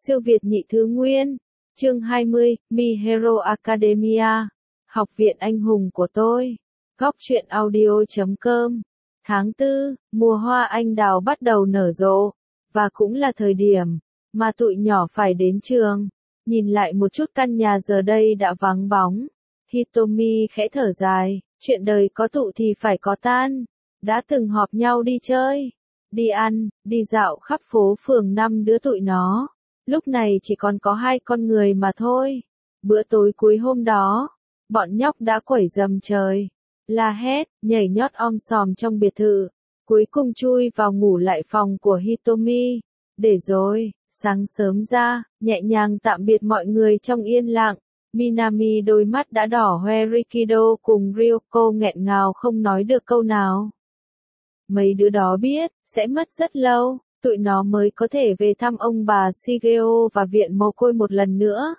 Siêu Việt nhị thứ nguyên. Chương 20, My Hero Academia. Học viện anh hùng của tôi. Góc truyện audio.com. Tháng 4, mùa hoa anh đào bắt đầu nở rộ, và cũng là thời điểm mà tụi nhỏ phải đến trường. Nhìn lại một chút căn nhà giờ đây đã vắng bóng. Hitomi khẽ thở dài, chuyện đời có tụ thì phải có tan. Đã từng họp nhau đi chơi, đi ăn, đi dạo khắp phố phường năm đứa tụi nó. Lúc này chỉ còn có 2 con người mà thôi. Bữa tối cuối hôm đó, bọn nhóc đã quẩy rầm trời, la hét, nhảy nhót om sòm trong biệt thự. Cuối cùng chui vào ngủ lại phòng của Hitomi. Để rồi, sáng sớm ra, nhẹ nhàng tạm biệt mọi người trong yên lặng. Minami đôi mắt đã đỏ hoe, Rikido cùng Ryoko nghẹn ngào không nói được câu nào. Mấy đứa đó biết, sẽ mất rất lâu, tụi nó mới có thể về thăm ông bà Shigeo và viện mồ côi một lần nữa.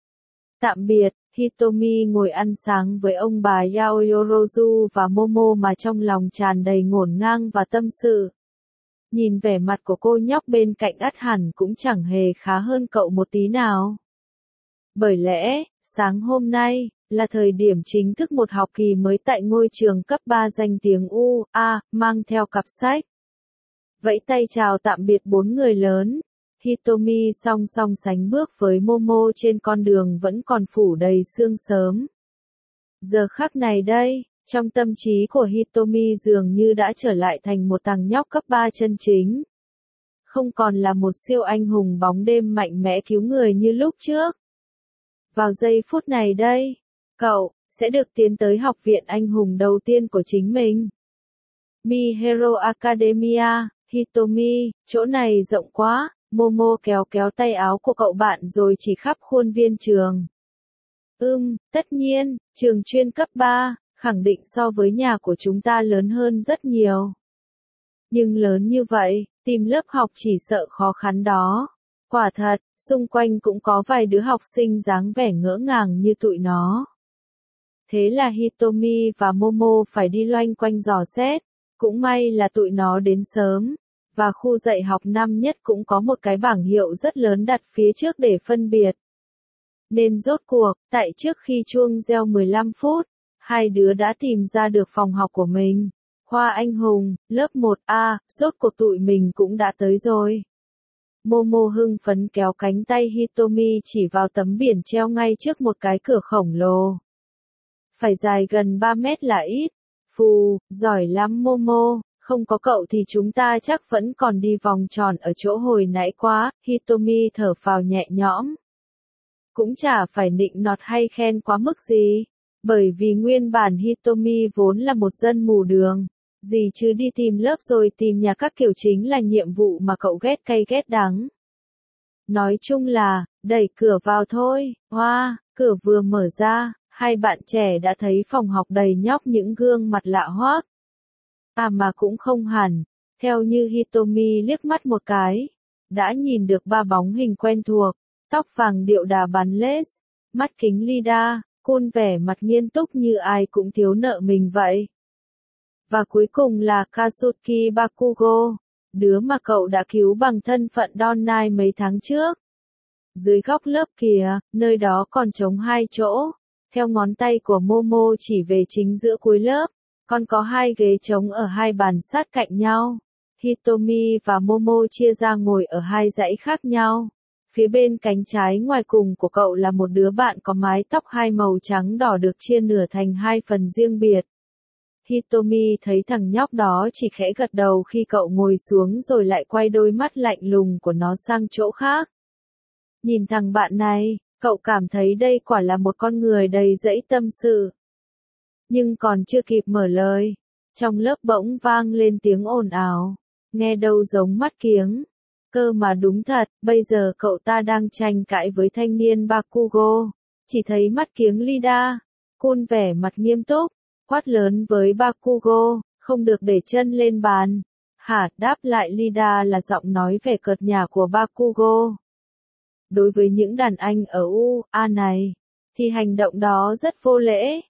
Tạm biệt, Hitomi ngồi ăn sáng với ông bà Yaoyorozu và Momo mà trong lòng tràn đầy ngổn ngang và tâm sự. Nhìn vẻ mặt của cô nhóc bên cạnh ắt hẳn cũng chẳng hề khá hơn cậu một tí nào. Bởi lẽ, sáng hôm nay, là thời điểm chính thức một học kỳ mới tại ngôi trường cấp 3 danh tiếng UA, mang theo cặp sách. Vẫy tay chào tạm biệt 4 người lớn. Hitomi song song sánh bước với Momo trên con đường vẫn còn phủ đầy sương sớm. Giờ khắc này đây, trong tâm trí của Hitomi dường như đã trở lại thành một thằng nhóc cấp 3 chân chính. Không còn là một siêu anh hùng bóng đêm mạnh mẽ cứu người như lúc trước. Vào giây phút này đây, cậu sẽ được tiến tới học viện anh hùng đầu tiên của chính mình. My Hero Academia. Hitomi, chỗ này rộng quá. Momo kéo kéo tay áo của cậu bạn rồi chỉ khắp khuôn viên trường. Tất nhiên, trường chuyên cấp 3, khẳng định so với nhà của chúng ta lớn hơn rất nhiều. Nhưng lớn như vậy, tìm lớp học chỉ sợ khó khăn đó. Quả thật, xung quanh cũng có vài đứa học sinh dáng vẻ ngỡ ngàng như tụi nó. Thế là Hitomi và Momo phải đi loanh quanh dò xét. Cũng may là tụi nó đến sớm. Và khu dạy học năm nhất cũng có một cái bảng hiệu rất lớn đặt phía trước để phân biệt. Nên rốt cuộc, tại trước khi chuông reo 15 phút, 2 đứa đã tìm ra được phòng học của mình. Khoa anh hùng, lớp 1A, rốt cuộc tụi mình cũng đã tới rồi. Momo hưng phấn kéo cánh tay Hitomi chỉ vào tấm biển treo ngay trước một cái cửa khổng lồ. Phải dài gần 3 mét là ít. Phù, giỏi lắm Momo. Không có cậu thì chúng ta chắc vẫn còn đi vòng tròn ở chỗ hồi nãy quá. Hitomi thở phào nhẹ nhõm. Cũng chả phải nịnh nọt hay khen quá mức gì. Bởi vì nguyên bản Hitomi vốn là một dân mù đường. Gì chứ đi tìm lớp rồi tìm nhà các kiểu chính là nhiệm vụ mà cậu ghét cay ghét đắng. Nói chung là, đẩy cửa vào thôi. Hoa, cửa vừa mở ra, 2 bạn trẻ đã thấy phòng học đầy nhóc những gương mặt lạ hoắc. Mà cũng không hẳn, theo như Hitomi liếc mắt một cái, đã nhìn được 3 bóng hình quen thuộc, tóc vàng điệu đà bắn lết, mắt kính Lida, cool vẻ mặt nghiêm túc như ai cũng thiếu nợ mình vậy. Và cuối cùng là Katsuki Bakugo, đứa mà cậu đã cứu bằng thân phận Donnai mấy tháng trước. Dưới góc lớp kìa, nơi đó còn trống 2 chỗ, theo ngón tay của Momo chỉ về chính giữa cuối lớp. Còn có 2 ghế trống ở 2 bàn sát cạnh nhau. Hitomi và Momo chia ra ngồi ở 2 dãy khác nhau. Phía bên cánh trái ngoài cùng của cậu là một đứa bạn có mái tóc 2 màu trắng đỏ được chia nửa thành 2 phần riêng biệt. Hitomi thấy thằng nhóc đó chỉ khẽ gật đầu khi cậu ngồi xuống rồi lại quay đôi mắt lạnh lùng của nó sang chỗ khác. Nhìn thằng bạn này, cậu cảm thấy đây quả là một con người đầy dẫy tâm sự. Nhưng còn chưa kịp mở lời, trong lớp bỗng vang lên tiếng ồn ào, nghe đâu giống mắt kiếng. Cơ mà đúng thật, bây giờ cậu ta đang tranh cãi với thanh niên Bakugo. Chỉ thấy mắt kiếng Lida, cool vẻ mặt nghiêm túc, quát lớn với Bakugo, không được để chân lên bàn. Hả, đáp lại Lida là giọng nói vẻ cợt nhả của Bakugo. Đối với những đàn anh ở UA này, thì hành động đó rất vô lễ.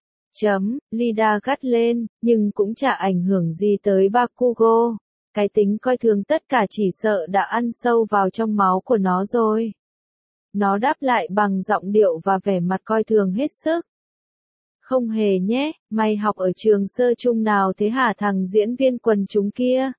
Lida gắt lên, nhưng cũng chả ảnh hưởng gì tới Bakugo. Cái tính coi thường tất cả chỉ sợ đã ăn sâu vào trong máu của nó rồi. Nó đáp lại bằng giọng điệu và vẻ mặt coi thường hết sức. Không hề nhé, mày học ở trường sơ trung nào thế hả thằng diễn viên quần chúng kia?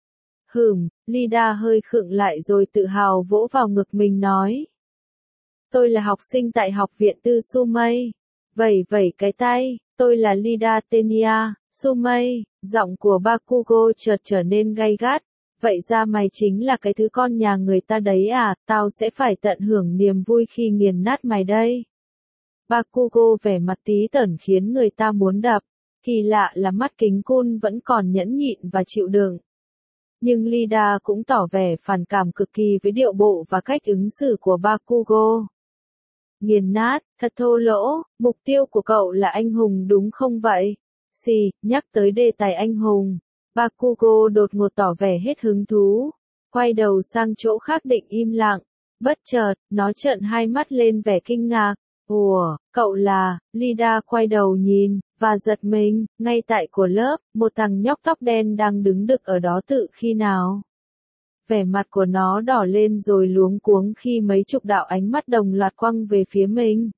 Lida hơi khựng lại rồi tự hào vỗ vào ngực mình nói. Tôi là học sinh tại học viện tư Sumei. Vẩy vẩy cái tay, tôi là Lida Tenia, Sumei, giọng của Bakugo chợt trở nên gay gắt. Vậy ra mày chính là cái thứ con nhà người ta đấy à, tao sẽ phải tận hưởng niềm vui khi nghiền nát mày đây. Bakugo vẻ mặt tí tởn khiến người ta muốn đập, kỳ lạ là mắt kính cun vẫn còn nhẫn nhịn và chịu đựng. Nhưng Lida cũng tỏ vẻ phản cảm cực kỳ với điệu bộ và cách ứng xử của Bakugo. Nghiền nát, thật thô lỗ, mục tiêu của cậu là anh hùng đúng không vậy? Nhắc tới đề tài anh hùng, Bakugo đột ngột tỏ vẻ hết hứng thú, quay đầu sang chỗ khác định im lặng, bất chợt, nó trợn hai mắt lên vẻ kinh ngạc. Ủa, cậu là, Lida quay đầu nhìn, và giật mình, ngay tại của lớp, một thằng nhóc tóc đen đang đứng đực ở đó tự khi nào. Vẻ mặt của nó đỏ lên rồi luống cuống khi mấy chục đạo ánh mắt đồng loạt quăng về phía mình.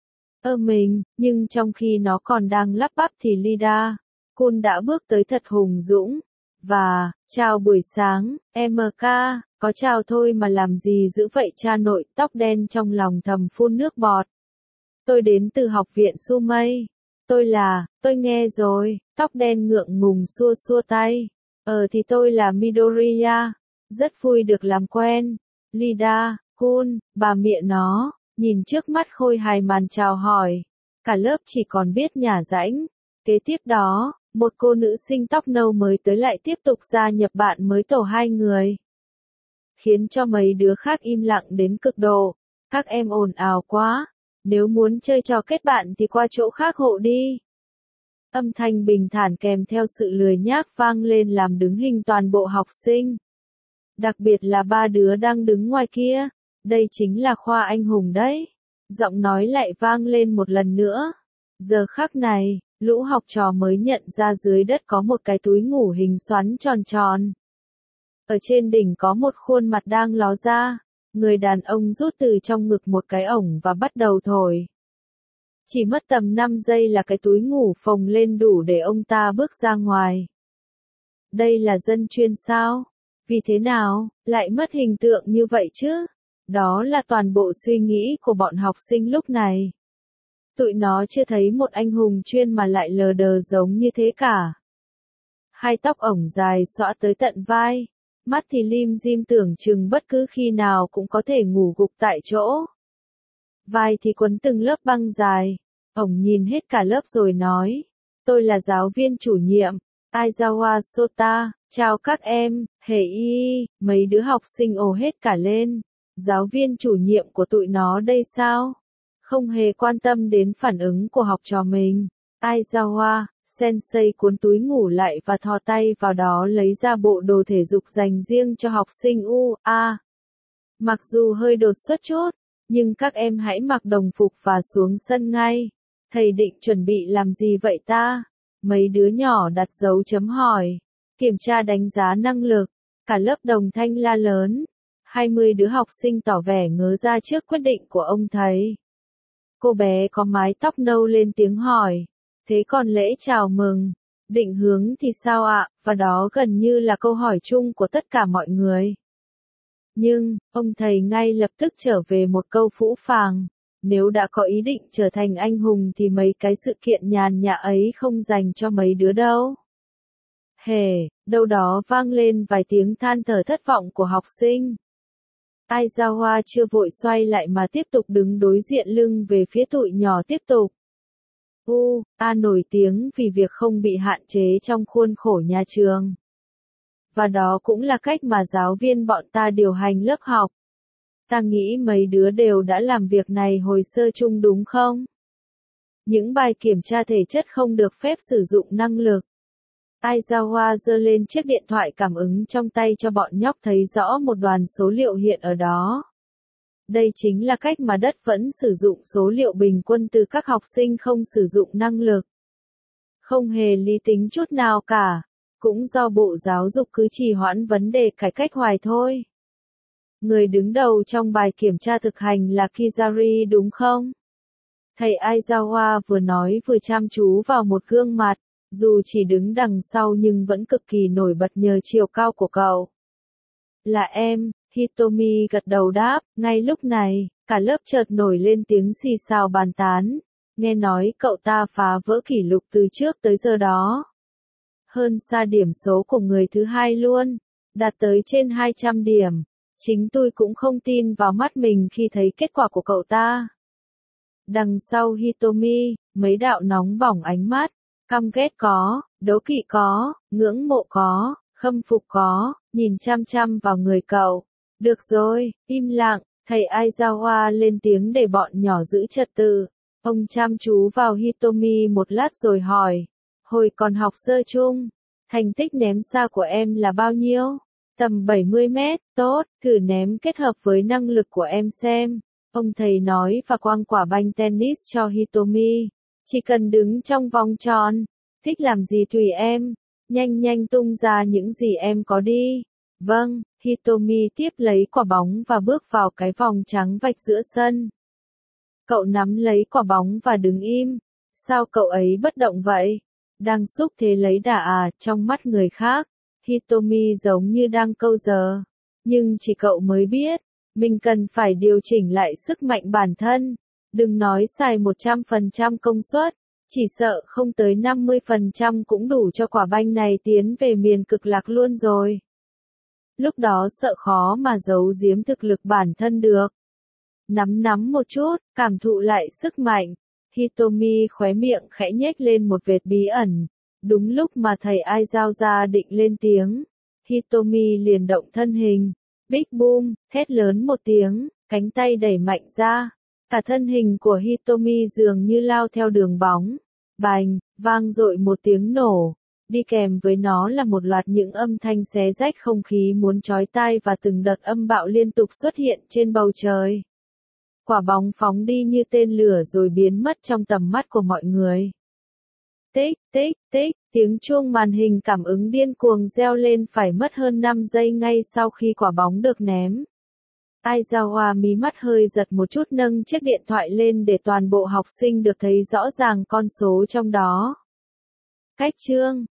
Nhưng trong khi nó còn đang lắp bắp thì Lida, Kun đã bước tới thật hùng dũng. Và, chào buổi sáng, MK, có chào thôi mà làm gì dữ vậy cha nội, tóc đen trong lòng thầm phun nước bọt. Tôi đến từ học viện Sumei. Tôi nghe rồi, tóc đen ngượng ngùng xua xua tay. Thì tôi là Midoriya. Rất vui được làm quen. Lida, Kun, bà mẹ nó, nhìn trước mắt khôi hài màn chào hỏi. Cả lớp chỉ còn biết nhả rãnh. Kế tiếp đó, một cô nữ sinh tóc nâu mới tới lại tiếp tục gia nhập bạn mới tổ hai người. Khiến cho mấy đứa khác im lặng đến cực độ. Các em ồn ào quá. Nếu muốn chơi trò kết bạn thì qua chỗ khác hộ đi. Âm thanh bình thản kèm theo sự lười nhác vang lên làm đứng hình toàn bộ học sinh. Đặc biệt là ba đứa đang đứng ngoài kia. Đây chính là khoa anh hùng đấy. Giọng nói lại vang lên một lần nữa. Giờ khắc này, lũ học trò mới nhận ra dưới đất có một cái túi ngủ hình xoắn tròn tròn. Ở trên đỉnh có một khuôn mặt đang ló ra. Người đàn ông rút từ trong ngực một cái ổng và bắt đầu thổi. Chỉ mất tầm 5 giây là cái túi ngủ phồng lên đủ để ông ta bước ra ngoài. Đây là dân chuyên sao? Vì thế nào, lại mất hình tượng như vậy chứ? Đó là toàn bộ suy nghĩ của bọn học sinh lúc này. Tụi nó chưa thấy một anh hùng chuyên mà lại lờ đờ giống như thế cả. Hai tóc ổng dài xõa tới tận vai. Mắt thì lim dim tưởng chừng bất cứ khi nào cũng có thể ngủ gục tại chỗ. Vai thì quấn từng lớp băng dài. Ổng nhìn hết cả lớp rồi nói. Tôi là giáo viên chủ nhiệm, Aizawa Sota, chào các em, mấy đứa học sinh ồ hết cả lên. Giáo viên chủ nhiệm của tụi nó đây sao? Không hề quan tâm đến phản ứng của học trò mình. Aizawa Sensei cuốn túi ngủ lại và thò tay vào đó lấy ra bộ đồ thể dục dành riêng cho học sinh UA. Mặc dù hơi đột xuất chút, nhưng các em hãy mặc đồng phục và xuống sân ngay. Thầy định chuẩn bị làm gì vậy ta? Mấy đứa nhỏ đặt dấu chấm hỏi. Kiểm tra đánh giá năng lực. Cả lớp đồng thanh la lớn. 20 đứa học sinh tỏ vẻ ngớ ra trước quyết định của ông thầy. Cô bé có mái tóc nâu lên tiếng hỏi. Thế còn lễ chào mừng, định hướng thì sao ạ? Và đó gần như là câu hỏi chung của tất cả mọi người. Nhưng, ông thầy ngay lập tức trở về một câu phũ phàng. Nếu đã có ý định trở thành anh hùng thì mấy cái sự kiện nhàn nhã ấy không dành cho mấy đứa đâu. Đâu đó vang lên vài tiếng than thở thất vọng của học sinh. Aizawa chưa vội xoay lại mà tiếp tục đứng đối diện lưng về phía tụi nhỏ tiếp tục. Nổi tiếng vì việc không bị hạn chế trong khuôn khổ nhà trường. Và đó cũng là cách mà giáo viên bọn ta điều hành lớp học. Ta nghĩ mấy đứa đều đã làm việc này hồi sơ chung đúng không? Những bài kiểm tra thể chất không được phép sử dụng năng lực. Aizawa giơ lên chiếc điện thoại cảm ứng trong tay cho bọn nhóc thấy rõ một đoàn số liệu hiện ở đó. Đây chính là cách mà đất vẫn sử dụng số liệu bình quân từ các học sinh không sử dụng năng lực. Không hề lý tính chút nào cả. Cũng do Bộ Giáo dục cứ trì hoãn vấn đề cải cách hoài thôi. Người đứng đầu trong bài kiểm tra thực hành là Kizari đúng không? Thầy Aizawa vừa nói vừa chăm chú vào một gương mặt, dù chỉ đứng đằng sau nhưng vẫn cực kỳ nổi bật nhờ chiều cao của cậu. Là em, Hitomi gật đầu đáp, ngay lúc này, cả lớp chợt nổi lên tiếng xì xào bàn tán. Nghe nói cậu ta phá vỡ kỷ lục từ trước tới giờ đó. Hơn xa điểm số của người thứ hai luôn, đạt tới trên 200 điểm. Chính tôi cũng không tin vào mắt mình khi thấy kết quả của cậu ta. Đằng sau Hitomi, mấy đạo nóng bỏng ánh mắt, căm ghét có, đố kỵ có, ngưỡng mộ có, khâm phục có, nhìn chăm chăm vào người cậu. Được rồi, im lặng, thầy Aizawa lên tiếng để bọn nhỏ giữ trật tự. Ông chăm chú vào Hitomi một lát rồi hỏi, hồi còn học sơ chung, thành tích ném xa của em là bao nhiêu? Tầm 70 mét, tốt, thử ném kết hợp với năng lực của em xem. Ông thầy nói và quăng quả banh tennis cho Hitomi. Chỉ cần đứng trong vòng tròn, thích làm gì tùy em, nhanh nhanh tung ra những gì em có đi. Vâng, Hitomi tiếp lấy quả bóng và bước vào cái vòng trắng vạch giữa sân. Cậu nắm lấy quả bóng và đứng im. Sao cậu ấy bất động vậy? Đang xúc thế lấy đà à? Trong mắt người khác, Hitomi giống như đang câu giờ. Nhưng chỉ cậu mới biết, mình cần phải điều chỉnh lại sức mạnh bản thân. Đừng nói xài 100% công suất, chỉ sợ không tới 50% cũng đủ cho quả banh này tiến về miền cực lạc luôn rồi. Lúc đó sợ khó mà giấu giếm thực lực bản thân được. Nắm một chút, cảm thụ lại sức mạnh. Hitomi khóe miệng khẽ nhếch lên một vệt bí ẩn. Đúng lúc mà thầy Aizawa định lên tiếng, Hitomi liền động thân hình. Big boom, thét lớn một tiếng, cánh tay đẩy mạnh ra. Cả thân hình của Hitomi dường như lao theo đường bóng. Bành, vang dội một tiếng nổ. Đi kèm với nó là một loạt những âm thanh xé rách không khí muốn chói tai và từng đợt âm bạo liên tục xuất hiện trên bầu trời. Quả bóng phóng đi như tên lửa rồi biến mất trong tầm mắt của mọi người. Tích, tích, tích, tiếng chuông màn hình cảm ứng điên cuồng reo lên phải mất hơn 5 giây ngay sau khi quả bóng được ném. Aizawa mí mắt hơi giật một chút nâng chiếc điện thoại lên để toàn bộ học sinh được thấy rõ ràng con số trong đó. Cách chương